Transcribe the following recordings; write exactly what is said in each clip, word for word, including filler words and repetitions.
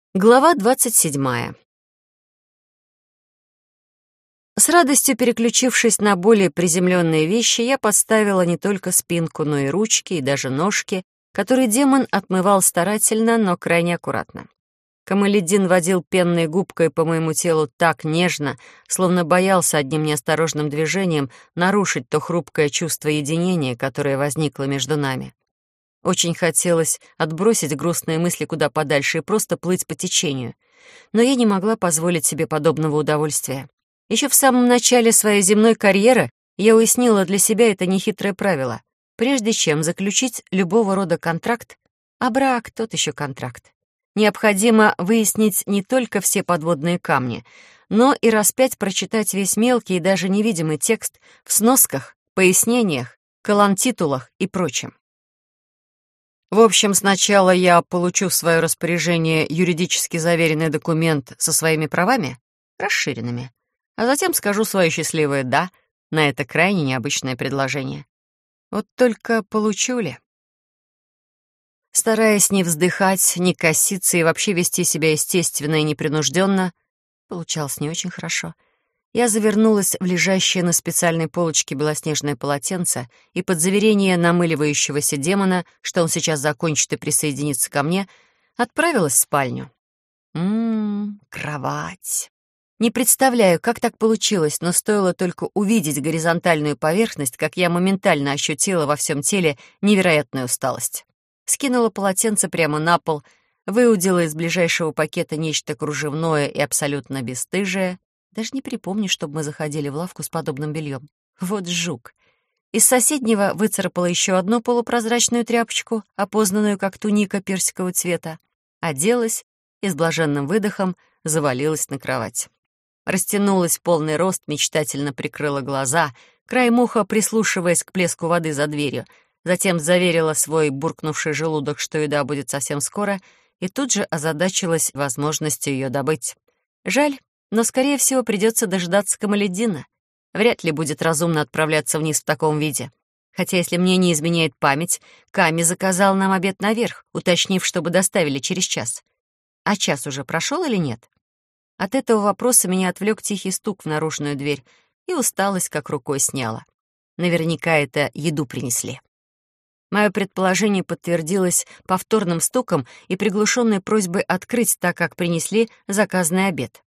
Глава двадцать седьмая. С радостью переключившись на более приземленные вещи, я подставила не только спинку, но и ручки, и даже ножки, которые демон отмывал старательно, но крайне аккуратно. Камаледдин водил пенной губкой по моему телу так нежно, словно боялся одним неосторожным движением нарушить то хрупкое чувство единения, которое возникло между нами. Очень хотелось отбросить грустные мысли куда подальше и просто плыть по течению. Но я не могла позволить себе подобного удовольствия. Еще в самом начале своей земной карьеры я уяснила для себя это нехитрое правило. Прежде чем заключить любого рода контракт, а брак — тот еще контракт, необходимо выяснить не только все подводные камни, но и раз пять прочитать весь мелкий и даже невидимый текст в сносках, пояснениях, колонтитулах и прочем. В общем, сначала я получу в свое распоряжение юридически заверенный документ со своими правами, расширенными, а затем скажу свое счастливое «да» на это крайне необычное предложение. Вот только получу ли? Стараясь не вздыхать, не коситься и вообще вести себя естественно и непринужденно, получалось не очень хорошо. Я завернулась в лежащее на специальной полочке белоснежное полотенце и под заверение намыливающегося демона, что он сейчас закончит и присоединится ко мне, отправилась в спальню. Ммм, кровать. Не представляю, как так получилось, но стоило только увидеть горизонтальную поверхность, как я моментально ощутила во всем теле невероятную усталость. Скинула полотенце прямо на пол, выудила из ближайшего пакета нечто кружевное и абсолютно бесстыжее. Даже не припомню, чтобы мы заходили в лавку с подобным бельем. Вот жук. Из соседнего выцарапала еще одну полупрозрачную тряпочку, опознанную как туника персикового цвета, оделась и с блаженным выдохом завалилась на кровать. Растянулась в полный рост, мечтательно прикрыла глаза, краем уха прислушиваясь к плеску воды за дверью, затем заверила свой буркнувший желудок, что еда будет совсем скоро, и тут же озадачилась возможностью ее добыть. Жаль, но, скорее всего, придется дождаться Камаледдина. Вряд ли будет разумно отправляться вниз в таком виде. Хотя, если мне не изменяет память, Ками заказал нам обед наверх, уточнив, чтобы доставили через час. А час уже прошел или нет? От этого вопроса меня отвлек тихий стук в наружную дверь, и усталость как рукой сняла. Наверняка это еду принесли. Мое предположение подтвердилось повторным стуком и приглушенной просьбой открыть, так как принесли заказанный обед.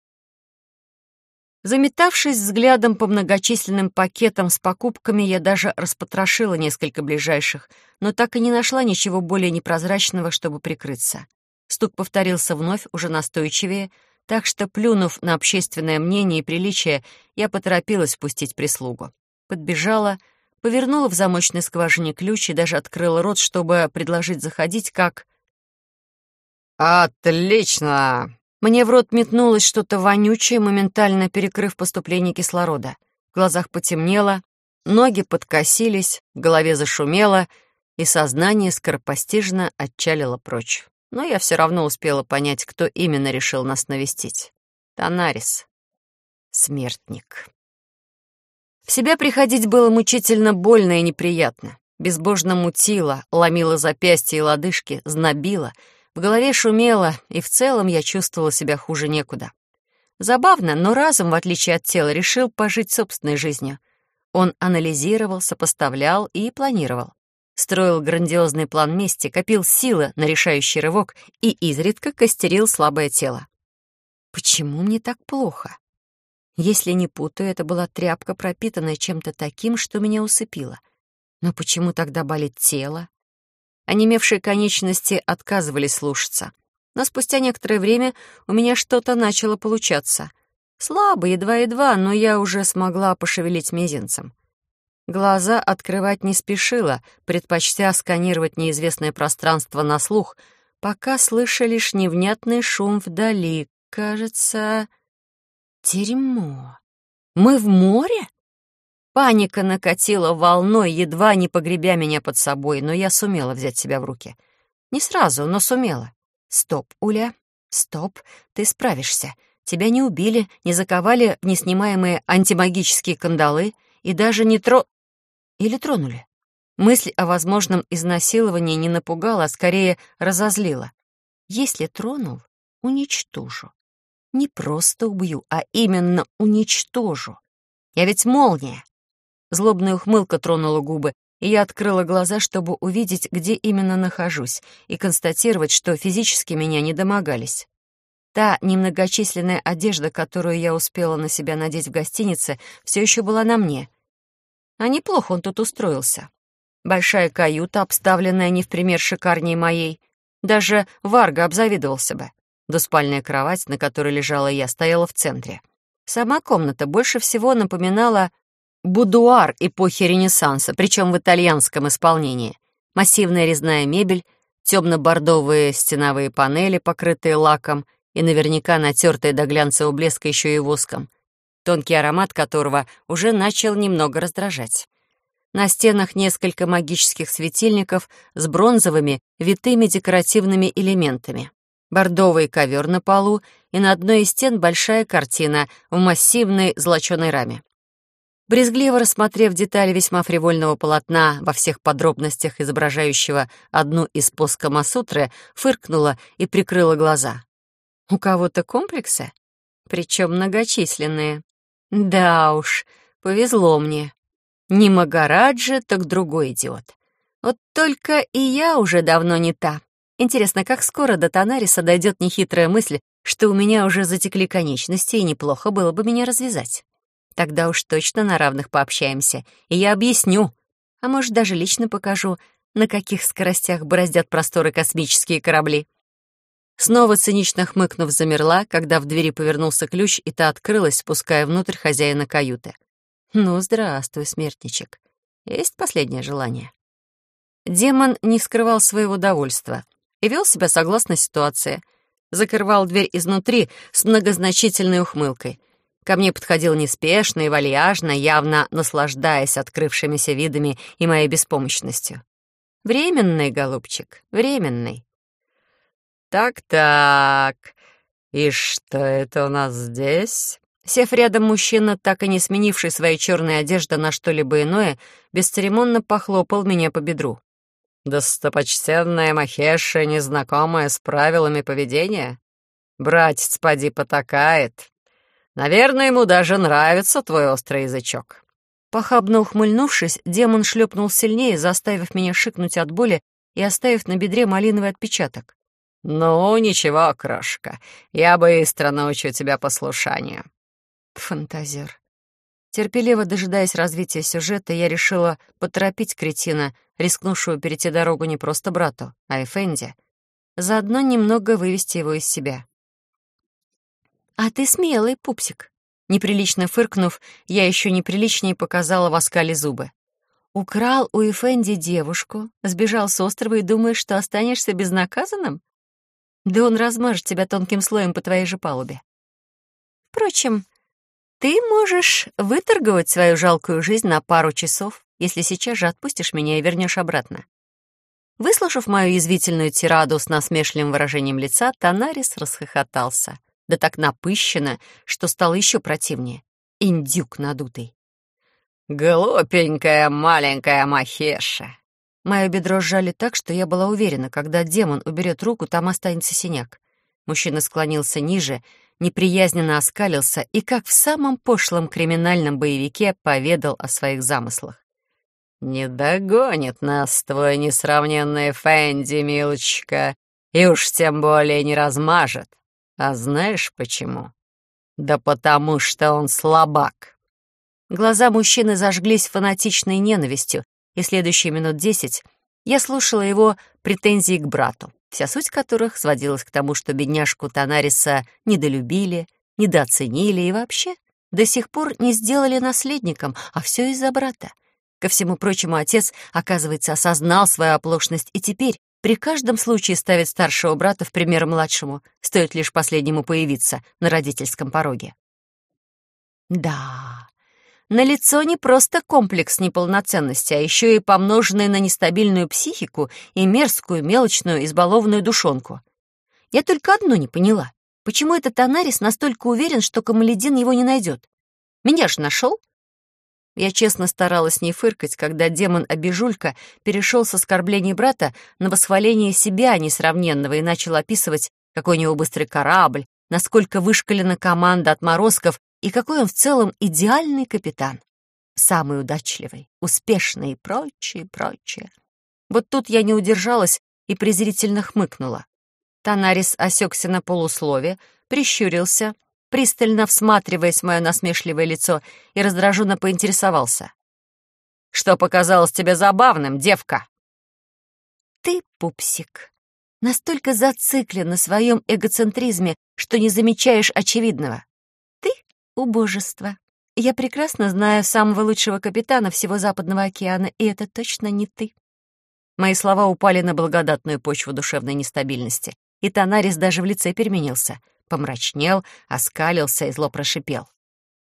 Заметавшись взглядом по многочисленным пакетам с покупками, я даже распотрошила несколько ближайших, но так и не нашла ничего более непрозрачного, чтобы прикрыться. Стук повторился вновь, уже настойчивее, так что, плюнув на общественное мнение и приличие, я поторопилась впустить прислугу. Подбежала, повернула в замочной скважине ключ и даже открыла рот, чтобы предложить заходить, как... «Отлично!» Мне в рот метнулось что-то вонючее, моментально перекрыв поступление кислорода. В глазах потемнело, ноги подкосились, в голове зашумело, и сознание скоропостижно отчалило прочь. Но я все равно успела понять, кто именно решил нас навестить. Танарис. Смертник. В себя приходить было мучительно больно и неприятно. Безбожно мутило, ломило запястья и лодыжки, знобило. В голове шумело, и в целом я чувствовала себя хуже некуда. Забавно, но разум, в отличие от тела, решил пожить собственной жизнью. Он анализировал, сопоставлял и планировал. Строил грандиозный план мести, копил силы на решающий рывок и изредка костерил слабое тело. Почему мне так плохо? Если не путаю, это была тряпка, пропитанная чем-то таким, что меня усыпило. Но почему тогда болит тело? Онемевшие конечности отказывались слушаться. Но спустя некоторое время у меня что-то начало получаться. Слабо, едва-едва, но я уже смогла пошевелить мизинцем. Глаза открывать не спешила, предпочтя сканировать неизвестное пространство на слух, пока слыша лишь невнятный шум вдали. Кажется, дерьмо. Мы в море? Паника накатила волной, едва не погребя меня под собой, но я сумела взять себя в руки. Не сразу, но сумела. Стоп, Уля, стоп, ты справишься. Тебя не убили, не заковали в неснимаемые антимагические кандалы и даже не тро... Или тронули? Мысль о возможном изнасиловании не напугала, а скорее разозлила. Если тронул, уничтожу. Не просто убью, а именно уничтожу. Я ведь молния. Злобная ухмылка тронула губы, и я открыла глаза, чтобы увидеть, где именно нахожусь, и констатировать, что физически меня не домогались. Та немногочисленная одежда, которую я успела на себя надеть в гостинице, все еще была на мне. А неплохо он тут устроился. Большая каюта, обставленная не в пример шикарнее моей. Даже Варга обзавидовался бы. Двуспальная кровать, на которой лежала я, стояла в центре. Сама комната больше всего напоминала будуар эпохи Ренессанса, причем в итальянском исполнении. Массивная резная мебель, темно-бордовые стеновые панели, покрытые лаком, и наверняка натертые до глянцевого блеска еще и воском, тонкий аромат которого уже начал немного раздражать. На стенах несколько магических светильников с бронзовыми, витыми декоративными элементами. Бордовый ковер на полу, и на одной из стен большая картина в массивной золоченой раме. Брезгливо рассмотрев детали весьма фривольного полотна во всех подробностях, изображающего одну из поз Камасутры, фыркнула и прикрыла глаза. У кого-то комплексы? Причем многочисленные. Да уж, повезло мне. Не Магараджа, так другой идиот. Вот только и я уже давно не та. Интересно, как скоро до Танариса дойдет нехитрая мысль, что у меня уже затекли конечности, и неплохо было бы меня развязать. Тогда уж точно на равных пообщаемся, и я объясню, а может, даже лично покажу, на каких скоростях бороздят просторы космические корабли. Снова цинично хмыкнув, замерла, когда в двери повернулся ключ, и та открылась, впуская внутрь хозяина каюты. «Ну, здравствуй, смертничек. Есть последнее желание?» Демон не скрывал своего довольства и вел себя согласно ситуации. Закрывал дверь изнутри с многозначительной ухмылкой. Ко мне подходил неспешно и вальяжно, явно наслаждаясь открывшимися видами и моей беспомощностью. «Временный, голубчик, временный». «Так-так, и что это у нас здесь?» Сев рядом, мужчина, так и не сменивший своей черной одежды на что-либо иное, бесцеремонно похлопал меня по бедру. «Достопочтенная Махеша, незнакомая с правилами поведения? Братец, поди потакает. Наверное, ему даже нравится твой острый язычок». Похабно ухмыльнувшись, демон шлепнул сильнее, заставив меня шикнуть от боли и оставив на бедре малиновый отпечаток. «Ну, ничего, крошка, я быстро научу тебя послушанию». Фантазер. Терпеливо дожидаясь развития сюжета, я решила поторопить кретина, рискнувшего перейти дорогу не просто брату, а и Фенди. Заодно немного вывести его из себя. «А ты смелый, пупсик!» Неприлично фыркнув, я еще неприличнее показала в оскале зубы. «Украл у Эфенди девушку, сбежал с острова и думаешь, что останешься безнаказанным? Да он размажет тебя тонким слоем по твоей же палубе. Впрочем, ты можешь выторговать свою жалкую жизнь на пару часов, если сейчас же отпустишь меня и вернешь обратно». Выслушав мою язвительную тираду с насмешливым выражением лица, Танарис расхохотался. Да так напыщенно, что стало еще противнее. Индюк надутый. «Глупенькая маленькая Махеша!» Мое бедро сжали так, что я была уверена, когда демон уберет руку, там останется синяк. Мужчина склонился ниже, неприязненно оскалился и, как в самом пошлом криминальном боевике, поведал о своих замыслах. «Не догонит нас твой несравненный Фенди, милочка, и уж тем более не размажет. А знаешь почему? Да потому что он слабак». Глаза мужчины зажглись фанатичной ненавистью, и следующие минут десять я слушала его претензии к брату, вся суть которых сводилась к тому, что бедняжку Танариса недолюбили, недооценили и вообще до сих пор не сделали наследником, а все из-за брата. Ко всему прочему, отец, оказывается, осознал свою оплошность и теперь при каждом случае ставит старшего брата в пример младшему, стоит лишь последнему появиться на родительском пороге. Да, налицо не просто комплекс неполноценности, а еще и помноженный на нестабильную психику и мерзкую, мелочную, избалованную душонку. Я только одно не поняла. Почему этот Танарис настолько уверен, что Камаледин его не найдет? Меня же нашел? Я честно старалась не фыркать, когда демон-обижулька перешел с оскорблений брата на восхваление себя несравненного и начал описывать, какой у него быстрый корабль, насколько вышкалена команда отморозков и какой он в целом идеальный капитан. Самый удачливый, успешный и прочее, прочее. Вот тут я не удержалась и презрительно хмыкнула. Танарис осекся на полуслове, прищурился, пристально всматриваясь в мое насмешливое лицо, и раздраженно поинтересовался. «Что показалось тебе забавным, девка?» «Ты, пупсик, настолько зациклен на своем эгоцентризме, что не замечаешь очевидного. Ты — убожество. Я прекрасно знаю самого лучшего капитана всего Западного океана, и это точно не ты». Мои слова упали на благодатную почву душевной нестабильности, и Танарис даже в лице переменился, помрачнел, оскалился и зло прошипел.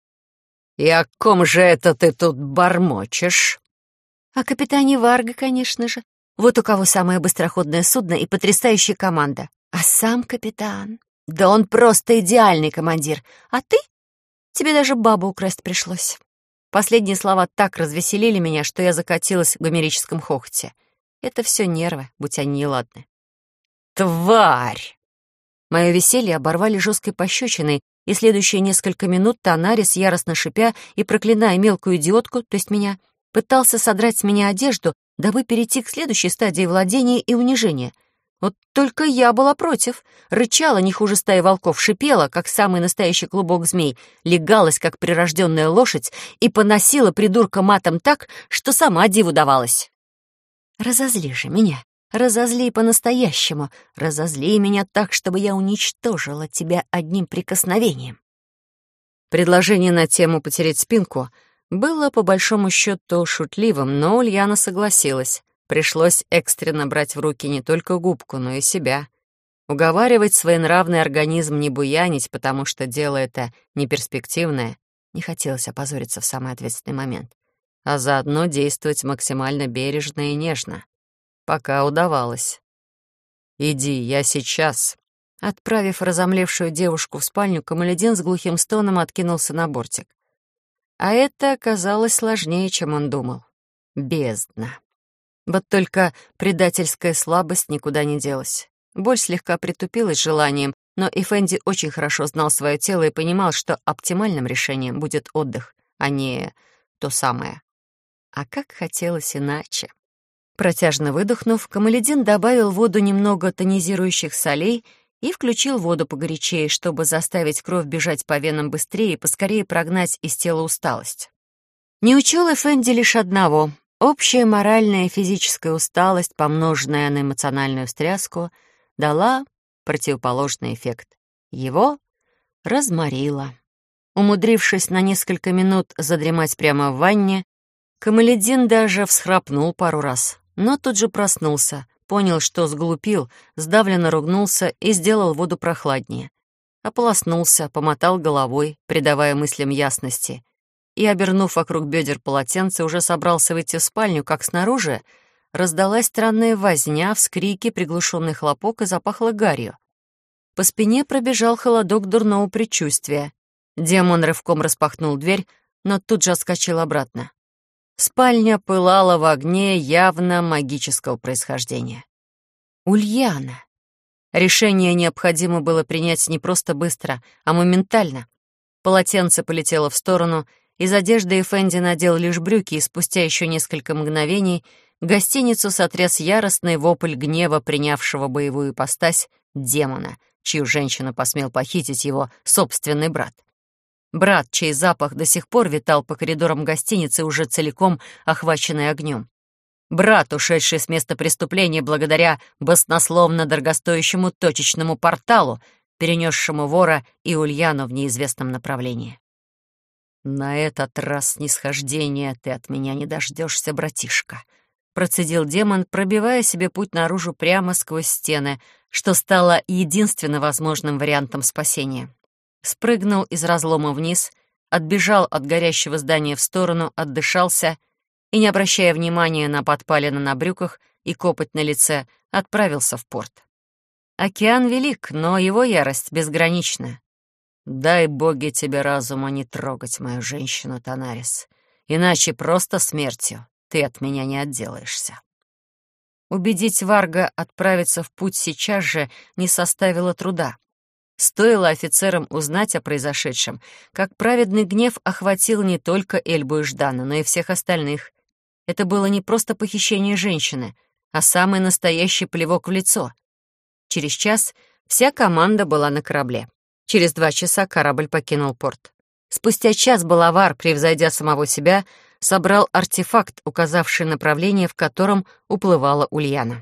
«И о ком же это ты тут бормочешь?» «О капитане Варго, конечно же. Вот у кого самое быстроходное судно и потрясающая команда. А сам капитан? Да он просто идеальный командир. А ты? Тебе даже бабу украсть пришлось». Последние слова так развеселили меня, что я закатилась в гомерическом хохоте. Это все нервы, будь они неладны. «Тварь!» Мое веселье оборвали жесткой пощечиной, и следующие несколько минут Танарис, яростно шипя и проклиная мелкую идиотку, то есть меня, пытался содрать с меня одежду, дабы перейти к следующей стадии владения и унижения. Вот только я была против. Рычала не хуже стаи волков, шипела, как самый настоящий клубок змей, легалась, как прирожденная лошадь, и поносила придурка матом так, что сама диву давалась. «Разозли же меня, разозли по-настоящему, разозли меня так, чтобы я уничтожила тебя одним прикосновением». Предложение на тему «потереть спинку» было, по большому счету, шутливым, но Ульяна согласилась. Пришлось экстренно брать в руки не только губку, но и себя. Уговаривать своенравный организм не буянить, потому что дело это неперспективное. Не хотелось опозориться в самый ответственный момент. А заодно действовать максимально бережно и нежно. Пока удавалось. «Иди, я сейчас». Отправив разомлевшую девушку в спальню, Камаледин с глухим стоном откинулся на бортик. А это оказалось сложнее, чем он думал. Бездна. Вот только предательская слабость никуда не делась. Боль слегка притупилась желанием, но Эфенди очень хорошо знал свое тело и понимал, что оптимальным решением будет отдых, а не то самое. А как хотелось иначе. Протяжно выдохнув, Камаледин добавил в воду немного тонизирующих солей и включил воду погорячее, чтобы заставить кровь бежать по венам быстрее и поскорее прогнать из тела усталость. Не учел Эфенди лишь одного. Общая моральная и физическая усталость, помноженная на эмоциональную встряску, дала противоположный эффект. Его разморило. Умудрившись на несколько минут задремать прямо в ванне, Камаледин даже всхрапнул пару раз, но тут же проснулся, понял, что сглупил, сдавленно ругнулся и сделал воду прохладнее. Ополоснулся, помотал головой, придавая мыслям ясности, и, обернув вокруг бедер полотенце, уже собрался выйти в спальню, как снаружи раздалась странная возня, вскрики, приглушенный хлопок и запахло гарью. По спине пробежал холодок дурного предчувствия. Демон рывком распахнул дверь, но тут же отскочил обратно. Спальня пылала в огне явно магического происхождения. Ульяна. Решение необходимо было принять не просто быстро, а моментально. Полотенце полетело в сторону, из одежды Эфенди надел лишь брюки, и спустя еще несколько мгновений гостиницу сотряс яростный вопль гнева, принявшего боевую ипостась демона, чью женщину посмел похитить его собственный брат. Брат, чей запах до сих пор витал по коридорам гостиницы, уже целиком охваченный огнем. Брат, ушедший с места преступления благодаря баснословно дорогостоящему точечному порталу, перенесшему вора и Ульяну в неизвестном направлении. «На этот раз снисхождения ты от меня не дождешься, братишка», — процедил демон, пробивая себе путь наружу прямо сквозь стены, что стало единственно возможным вариантом спасения. Спрыгнул из разлома вниз, отбежал от горящего здания в сторону, отдышался и, не обращая внимания на подпалины на брюках и копоть на лице, отправился в порт. Океан велик, но его ярость безгранична. Дай боги тебе разума не трогать мою женщину, Танарис, иначе просто смертью ты от меня не отделаешься. Убедить Варга отправиться в путь сейчас же не составило труда. Стоило офицерам узнать о произошедшем, как праведный гнев охватил не только Эльбу и Ждана, но и всех остальных. Это было не просто похищение женщины, а самый настоящий плевок в лицо. Через час вся команда была на корабле. Через два часа корабль покинул порт. Спустя час Балавар, превзойдя самого себя, собрал артефакт, указавший направление, в котором уплывала Ульяна.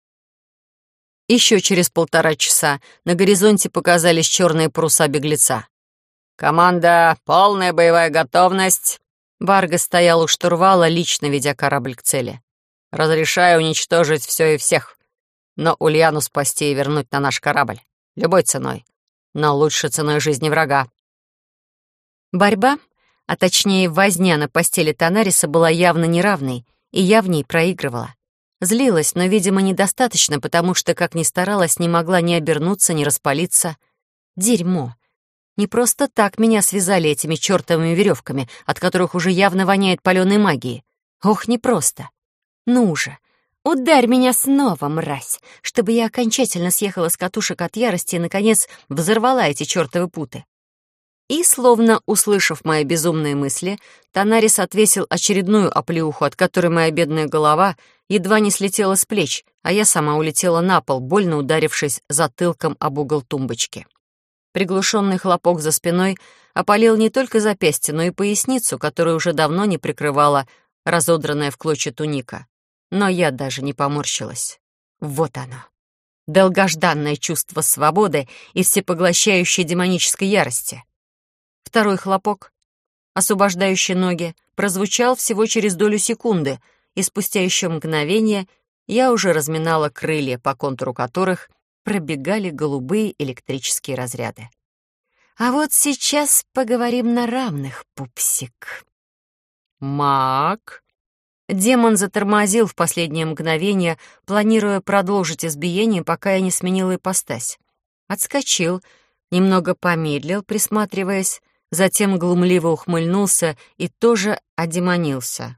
Еще через полтора часа на горизонте показались черные паруса беглеца. «Команда, полная боевая готовность!» Варга стоял у штурвала, лично ведя корабль к цели. «Разрешаю уничтожить все и всех, но Ульяну спасти и вернуть на наш корабль. Любой ценой, но лучше ценой жизни врага». Борьба, а точнее возня на постели Танариса, была явно неравной, и я в ней проигрывала. Злилась, но, видимо, недостаточно, потому что, как ни старалась, не могла ни обернуться, ни распалиться. Дерьмо. Не просто так меня связали этими чертовыми веревками, от которых уже явно воняет палёной магией. Ох, непросто. Ну же, ударь меня снова, мразь, чтобы я окончательно съехала с катушек от ярости и, наконец, взорвала эти чертовы путы. И, словно услышав мои безумные мысли, Танарис отвесил очередную оплеуху, от которой моя бедная голова едва не слетела с плеч, а я сама улетела на пол, больно ударившись затылком об угол тумбочки. Приглушенный хлопок за спиной опалил не только запястье, но и поясницу, которую уже давно не прикрывала разодранная в клочья туника. Но я даже не поморщилась. Вот оно. Долгожданное чувство свободы и всепоглощающей демонической ярости. Второй хлопок, освобождающий ноги, прозвучал всего через долю секунды, и спустя еще мгновение я уже разминала крылья, по контуру которых пробегали голубые электрические разряды. А вот сейчас поговорим на равных, пупсик. Маг. Демон затормозил в последнее мгновение, планируя продолжить избиение, пока я не сменила ипостась. Отскочил, немного помедлил, присматриваясь, затем глумливо ухмыльнулся и тоже одемонился.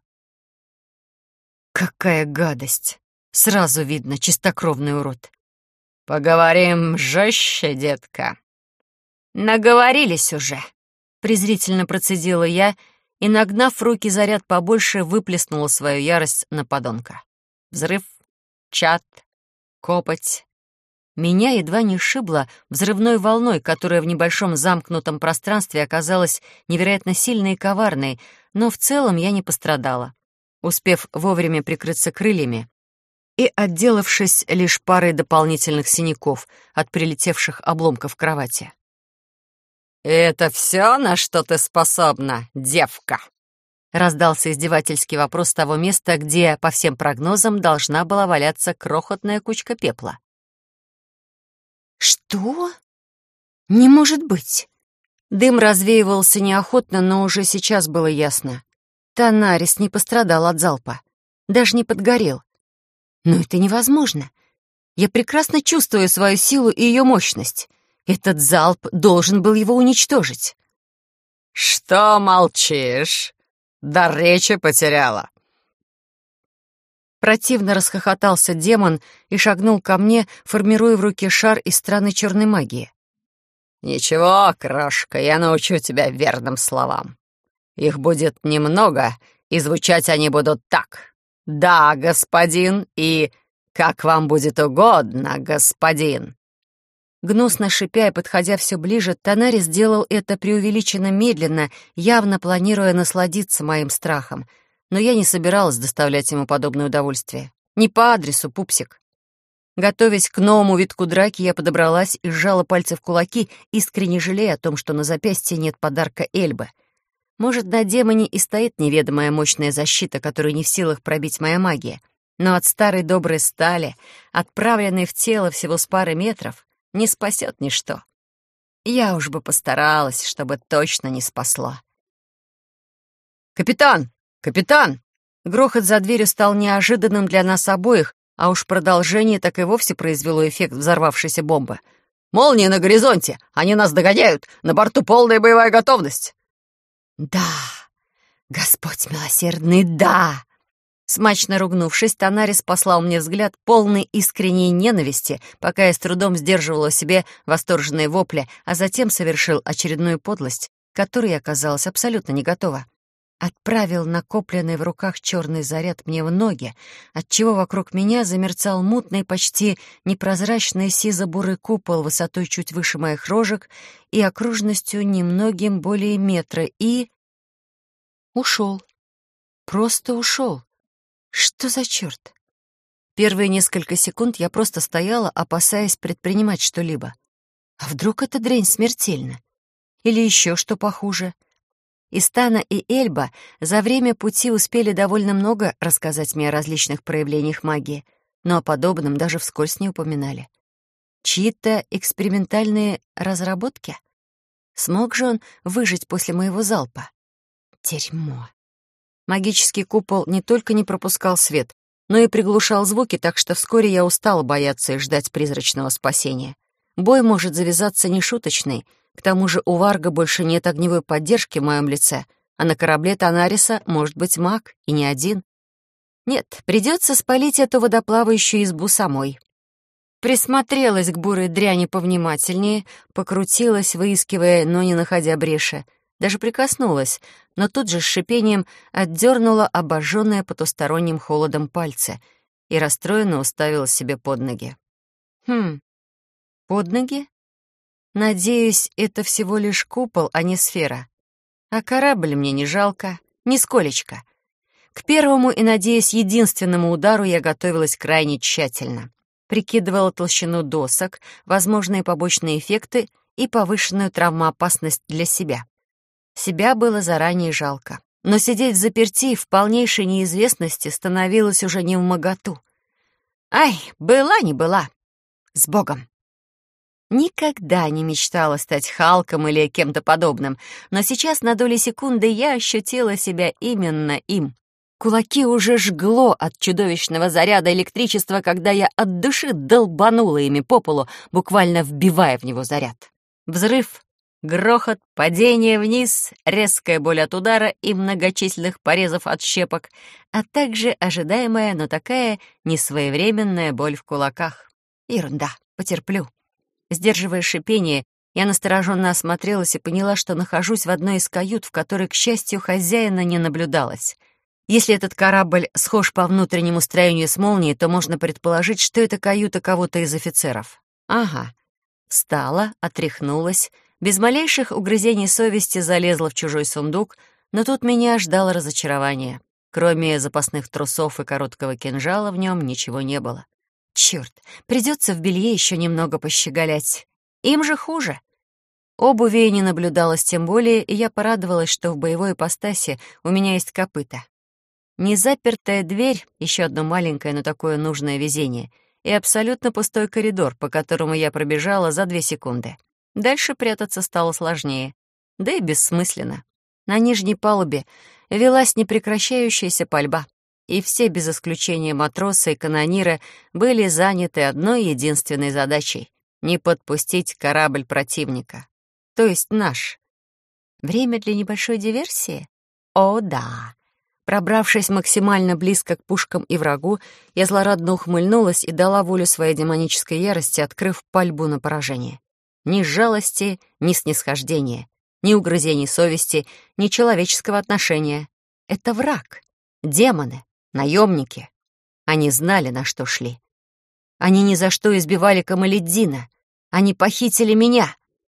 Какая гадость! Сразу видно, чистокровный урод. «Поговорим жестче, детка». «Наговорились уже», — презрительно процедила я и, нагнав в руки заряд побольше, выплеснула свою ярость на подонка. Взрыв, чат, копоть. Меня едва не сшибло взрывной волной, которая в небольшом замкнутом пространстве оказалась невероятно сильной и коварной, но в целом я не пострадала, успев вовремя прикрыться крыльями и отделавшись лишь парой дополнительных синяков от прилетевших обломков кровати. «Это все, на что ты способна, девка?» — раздался издевательский вопрос с того места, где, по всем прогнозам, должна была валяться крохотная кучка пепла. «Что? Не может быть!» Дым развеивался неохотно, но уже сейчас было ясно. Танарис не пострадал от залпа, даже не подгорел. Но это невозможно. Я прекрасно чувствую свою силу и ее мощность. Этот залп должен был его уничтожить. «Что молчишь? Дар речи потеряла». Противно расхохотался демон и шагнул ко мне, формируя в руке шар из странной черной магии. «Ничего, крошка, я научу тебя верным словам. Их будет немного, и звучать они будут так. Да, господин, и как вам будет угодно, господин». Гнусно шипя и подходя все ближе, Танарис сделал это преувеличенно медленно, явно планируя насладиться моим страхом. Но я не собиралась доставлять ему подобное удовольствие. Не по адресу, пупсик. Готовясь к новому витку драки, я подобралась и сжала пальцы в кулаки, искренне жалея о том, что на запястье нет подарка Эльбы. Может, на демоне и стоит неведомая мощная защита, которую не в силах пробить моя магия. Но от старой доброй стали, отправленной в тело всего с пары метров, не спасет ничто. Я уж бы постаралась, чтобы точно не спасло. «Капитан! Капитан!» Грохот за дверью стал неожиданным для нас обоих, а уж продолжение так и вовсе произвело эффект взорвавшейся бомбы. «Молния на горизонте! Они нас догоняют! На борту полная боевая готовность!» «Да, Господь милосердный, да!» Смачно ругнувшись, Танарис послал мне взгляд полный искренней ненависти, пока я с трудом сдерживала в себе восторженные вопли, а затем совершил очередную подлость, к которой я оказалась абсолютно не готова. Отправил накопленный в руках черный заряд мне в ноги, отчего вокруг меня замерцал мутный, почти непрозрачный сизо-бурый купол высотой чуть выше моих рожек и окружностью немногим более метра, и... ушел. Просто ушел. Что за черт? Первые несколько секунд я просто стояла, опасаясь предпринимать что-либо. А вдруг эта дрянь смертельна? Или еще что похуже? Истана и Эльба за время пути успели довольно много рассказать мне о различных проявлениях магии, но о подобном даже вскользь не упоминали. Чьи-то экспериментальные разработки? Смог же он выжить после моего залпа? Дерьмо. Магический купол не только не пропускал свет, но и приглушал звуки, так что вскоре я устала бояться и ждать призрачного спасения. Бой может завязаться нешуточный. К тому же у Варга больше нет огневой поддержки в моем лице, а на корабле Танариса может быть маг, и не один. Нет, придется спалить эту водоплавающую избу самой. Присмотрелась к бурой дряни повнимательнее, покрутилась, выискивая, но не находя бреши. Даже прикоснулась, но тут же с шипением отдернула обожженное потусторонним холодом пальцы и расстроенно уставила себе под ноги. Хм, под ноги? Надеюсь, это всего лишь купол, а не сфера. А корабль мне не жалко, нисколечко. К первому и, надеюсь, единственному удару я готовилась крайне тщательно. Прикидывала толщину досок, возможные побочные эффекты и повышенную травмоопасность для себя. Себя было заранее жалко. Но сидеть взаперти в полнейшей неизвестности становилось уже не вмоготу. Ай, была не была. С Богом. Никогда не мечтала стать Халком или кем-то подобным, но сейчас на доли секунды я ощутила себя именно им. Кулаки уже жгло от чудовищного заряда электричества, когда я от души долбанула ими по полу, буквально вбивая в него заряд. Взрыв, грохот, падение вниз, резкая боль от удара и многочисленных порезов от щепок, а также ожидаемая, но такая несвоевременная боль в кулаках. Ерунда, потерплю. Сдерживая шипение, я настороженно осмотрелась и поняла, что нахожусь в одной из кают, в которой, к счастью, хозяина не наблюдалось. Если этот корабль схож по внутреннему строению с молнией, то можно предположить, что это каюта кого-то из офицеров. Ага. Встала, отряхнулась, без малейших угрызений совести залезла в чужой сундук, но тут меня ждало разочарование. Кроме запасных трусов и короткого кинжала в нем ничего не было. Черт, придется в белье еще немного пощеголять. Им же хуже. Обуви не наблюдалось тем более, и я порадовалась, что в боевой ипостаси у меня есть копыта. Незапертая дверь, еще одно маленькое, но такое нужное везение, и абсолютно пустой коридор, по которому я пробежала за две секунды. Дальше прятаться стало сложнее, да и бессмысленно. На нижней палубе велась непрекращающаяся пальба, и все, без исключения матросы и канониры, были заняты одной единственной задачей — не подпустить корабль противника. То есть наш. Время для небольшой диверсии? О, да. Пробравшись максимально близко к пушкам и врагу, я злорадно ухмыльнулась и дала волю своей демонической ярости, открыв пальбу на поражение. Ни жалости, ни снисхождения, ни угрызений совести, ни человеческого отношения. Это враг. Демоны. Наемники. Они знали, на что шли. Они ни за что избивали Камаледдина. Они похитили меня.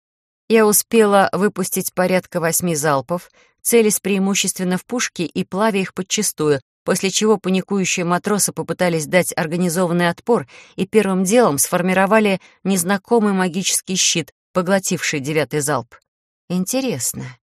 Я успела выпустить порядка восьми залпов, целясь преимущественно в пушки и плавя их подчистую, после чего паникующие матросы попытались дать организованный отпор и первым делом сформировали незнакомый магический щит, поглотивший девятый залп. Интересно.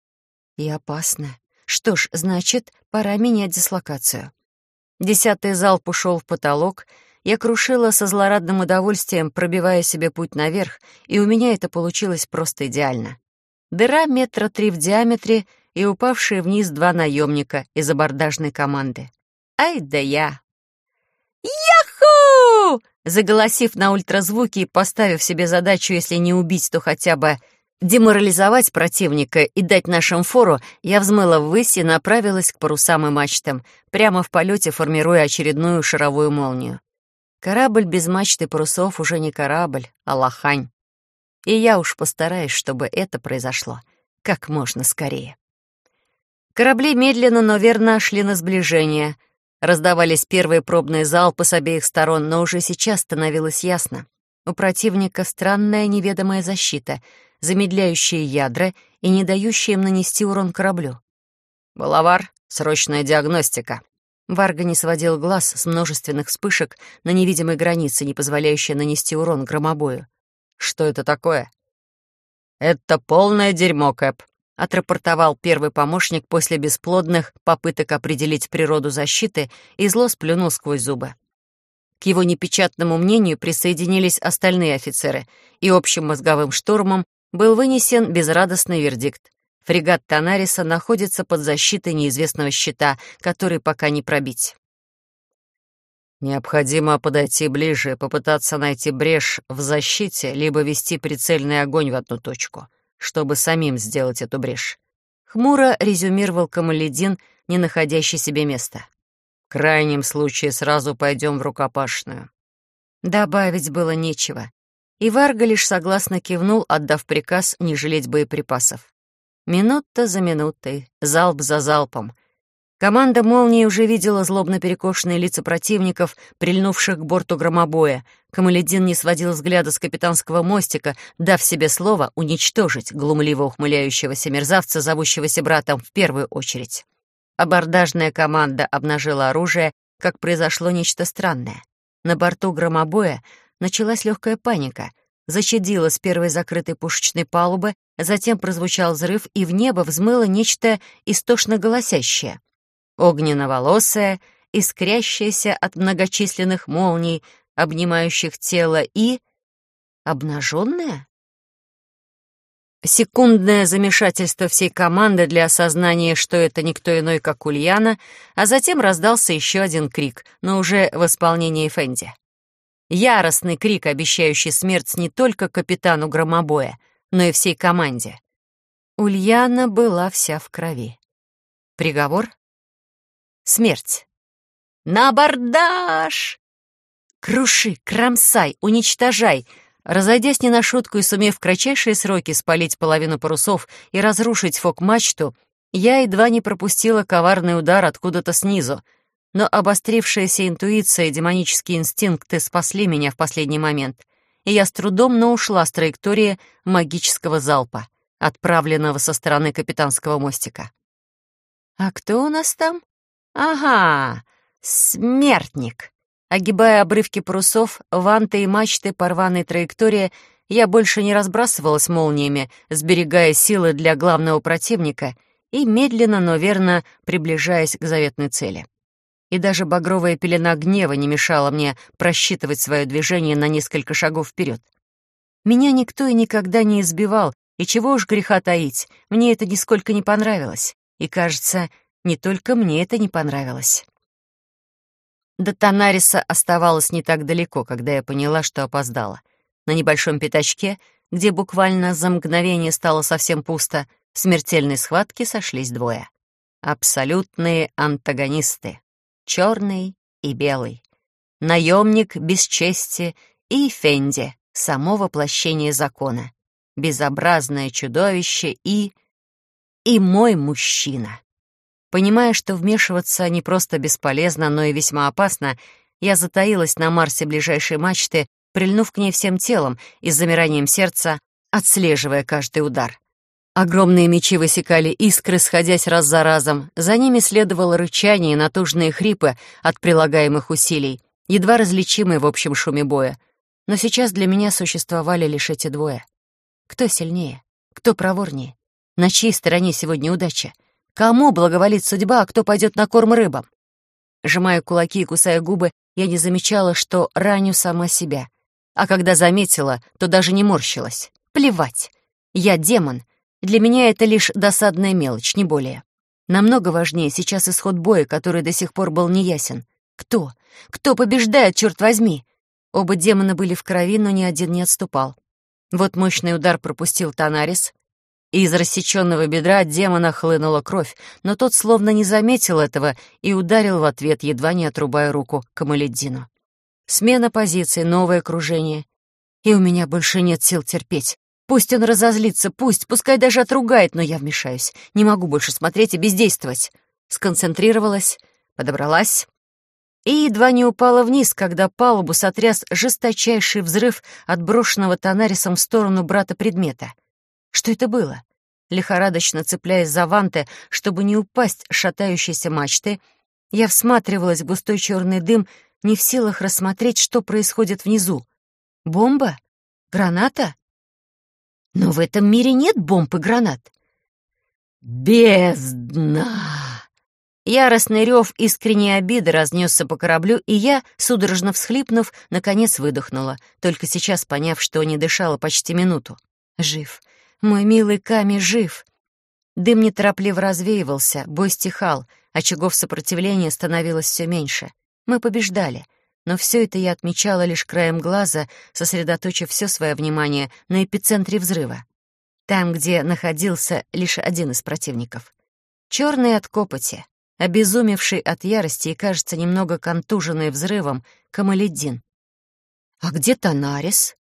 И опасно. Что ж, значит, пора менять дислокацию. Десятый залп ушел в потолок, я крушила со злорадным удовольствием, пробивая себе путь наверх, и у меня это получилось просто идеально. Дыра метра три в диаметре и упавшие вниз два наемника из абордажной команды. Ай да я! «Яху!» Заголосив на ультразвуке и поставив себе задачу, если не убить, то хотя бы деморализовать противника и дать нашим фору, я взмыла ввысь и направилась к парусам и мачтам, прямо в полете формируя очередную шаровую молнию. Корабль без мачты и парусов уже не корабль, а лохань. И я уж постараюсь, чтобы это произошло как можно скорее. Корабли медленно, но верно шли на сближение. Раздавались первые пробные залпы с обеих сторон, но уже сейчас становилось ясно. У противника странная неведомая защита, замедляющая ядра и не дающая им нанести урон кораблю. «Балавар, срочная диагностика». Варга не сводил глаз с множественных вспышек на невидимой границе, не позволяющей нанести урон громобою. «Что это такое?» «Это полное дерьмо, Кэп», — отрапортовал первый помощник после бесплодных попыток определить природу защиты и зло сплюнул сквозь зубы. К его непечатному мнению присоединились остальные офицеры, и общим мозговым штурмом был вынесен безрадостный вердикт. Фрегат Танариса находится под защитой неизвестного щита, который пока не пробить. Необходимо подойти ближе и попытаться найти брешь в защите, либо вести прицельный огонь в одну точку, чтобы самим сделать эту брешь. Хмуро резюмировал Камаледдин, не находящий себе места. В крайнем случае сразу пойдем в рукопашную. Добавить было нечего, и Варга лишь согласно кивнул, отдав приказ не жалеть боеприпасов. Минута за минутой, залп за залпом. Команда «Молнии» уже видела злобно перекошенные лица противников, прильнувших к борту громобоя. Камаледдин не сводил взгляда с капитанского мостика, дав себе слово уничтожить глумливо ухмыляющегося мерзавца, зовущегося братом в первую очередь. Абордажная команда обнажила оружие, как произошло нечто странное. На борту громобоя началась легкая паника. Зачадило с первой закрытой пушечной палубы, затем прозвучал взрыв, и в небо взмыло нечто истошно голосящее. Огненно-волосое, искрящееся от многочисленных молний, обнимающих тело, и... обнаженное? Секундное замешательство всей команды для осознания, что это никто иной, как Ульяна, а затем раздался еще один крик, но уже в исполнении Фенди. Яростный крик, обещающий смерть не только капитану громобоя, но и всей команде. Ульяна была вся в крови. Приговор? Смерть. «На абордаж!» «Круши, кромсай, уничтожай!» Разойдясь не на шутку и сумев в кратчайшие сроки спалить половину парусов и разрушить фок-мачту, я едва не пропустила коварный удар откуда-то снизу, но обострившаяся интуиция и демонические инстинкты спасли меня в последний момент, и я с трудом, но ушла с траектории магического залпа, отправленного со стороны капитанского мостика. «А кто у нас там? Ага, смертник!» Огибая обрывки парусов, ванты и мачты по рваной траектории, я больше не разбрасывалась молниями, сберегая силы для главного противника и медленно, но верно приближаясь к заветной цели. И даже багровая пелена гнева не мешала мне просчитывать свое движение на несколько шагов вперед. Меня никто и никогда не избивал, и чего уж греха таить, мне это нисколько не понравилось. И, кажется, не только мне это не понравилось. До Танариса оставалось не так далеко, когда я поняла, что опоздала. На небольшом пятачке, где буквально за мгновение стало совсем пусто, в смертельной схватке сошлись двое. Абсолютные антагонисты. Черный и белый. Наемник без чести и Фенди, само воплощение закона. Безобразное чудовище и... и мой мужчина. Понимая, что вмешиваться не просто бесполезно, но и весьма опасно, я затаилась на Марсе ближайшей мачты, прильнув к ней всем телом и с замиранием сердца, отслеживая каждый удар. Огромные мечи высекали искры, сходясь раз за разом. За ними следовало рычание и натужные хрипы от прилагаемых усилий, едва различимые в общем шуме боя. Но сейчас для меня существовали лишь эти двое. Кто сильнее? Кто проворнее? На чьей стороне сегодня удача? Кому благоволит судьба, а кто пойдет на корм рыбам? Сжимая кулаки и кусая губы, я не замечала, что раню сама себя. А когда заметила, то даже не морщилась. Плевать. Я демон. Для меня это лишь досадная мелочь, не более. Намного важнее сейчас исход боя, который до сих пор был неясен. Кто? Кто побеждает, черт возьми? Оба демона были в крови, но ни один не отступал. Вот мощный удар пропустил Танарис, и из рассеченного бедра демона хлынула кровь, но тот словно не заметил этого и ударил в ответ, едва не отрубая руку Камаледдину. Смена позиции, новое кружение. И у меня больше нет сил терпеть. Пусть он разозлится, пусть, пускай даже отругает, но я вмешаюсь. Не могу больше смотреть и бездействовать. Сконцентрировалась, подобралась и едва не упала вниз, когда палубу сотряс жесточайший взрыв отброшенного Танарисом в сторону брата предмета. Что это было? Лихорадочно цепляясь за ванты, чтобы не упасть с шатающейся мачты, я всматривалась в густой черный дым, не в силах рассмотреть, что происходит внизу. Бомба? Граната? Но в этом мире нет бомб и гранат. Бездна! Яростный рев искренней обиды разнесся по кораблю, и я, судорожно всхлипнув, наконец выдохнула, только сейчас поняв, что не дышала почти минуту. Жив. Мой милый Ками жив. Дым неторопливо развеивался, бой стихал, очагов сопротивления становилось все меньше. Мы побеждали, но все это я отмечала лишь краем глаза, сосредоточив все свое внимание на эпицентре взрыва. Там, где находился лишь один из противников. Черный от копоти, обезумевший от ярости и, кажется, немного контуженный взрывом, Камаледдин. А где Танарис?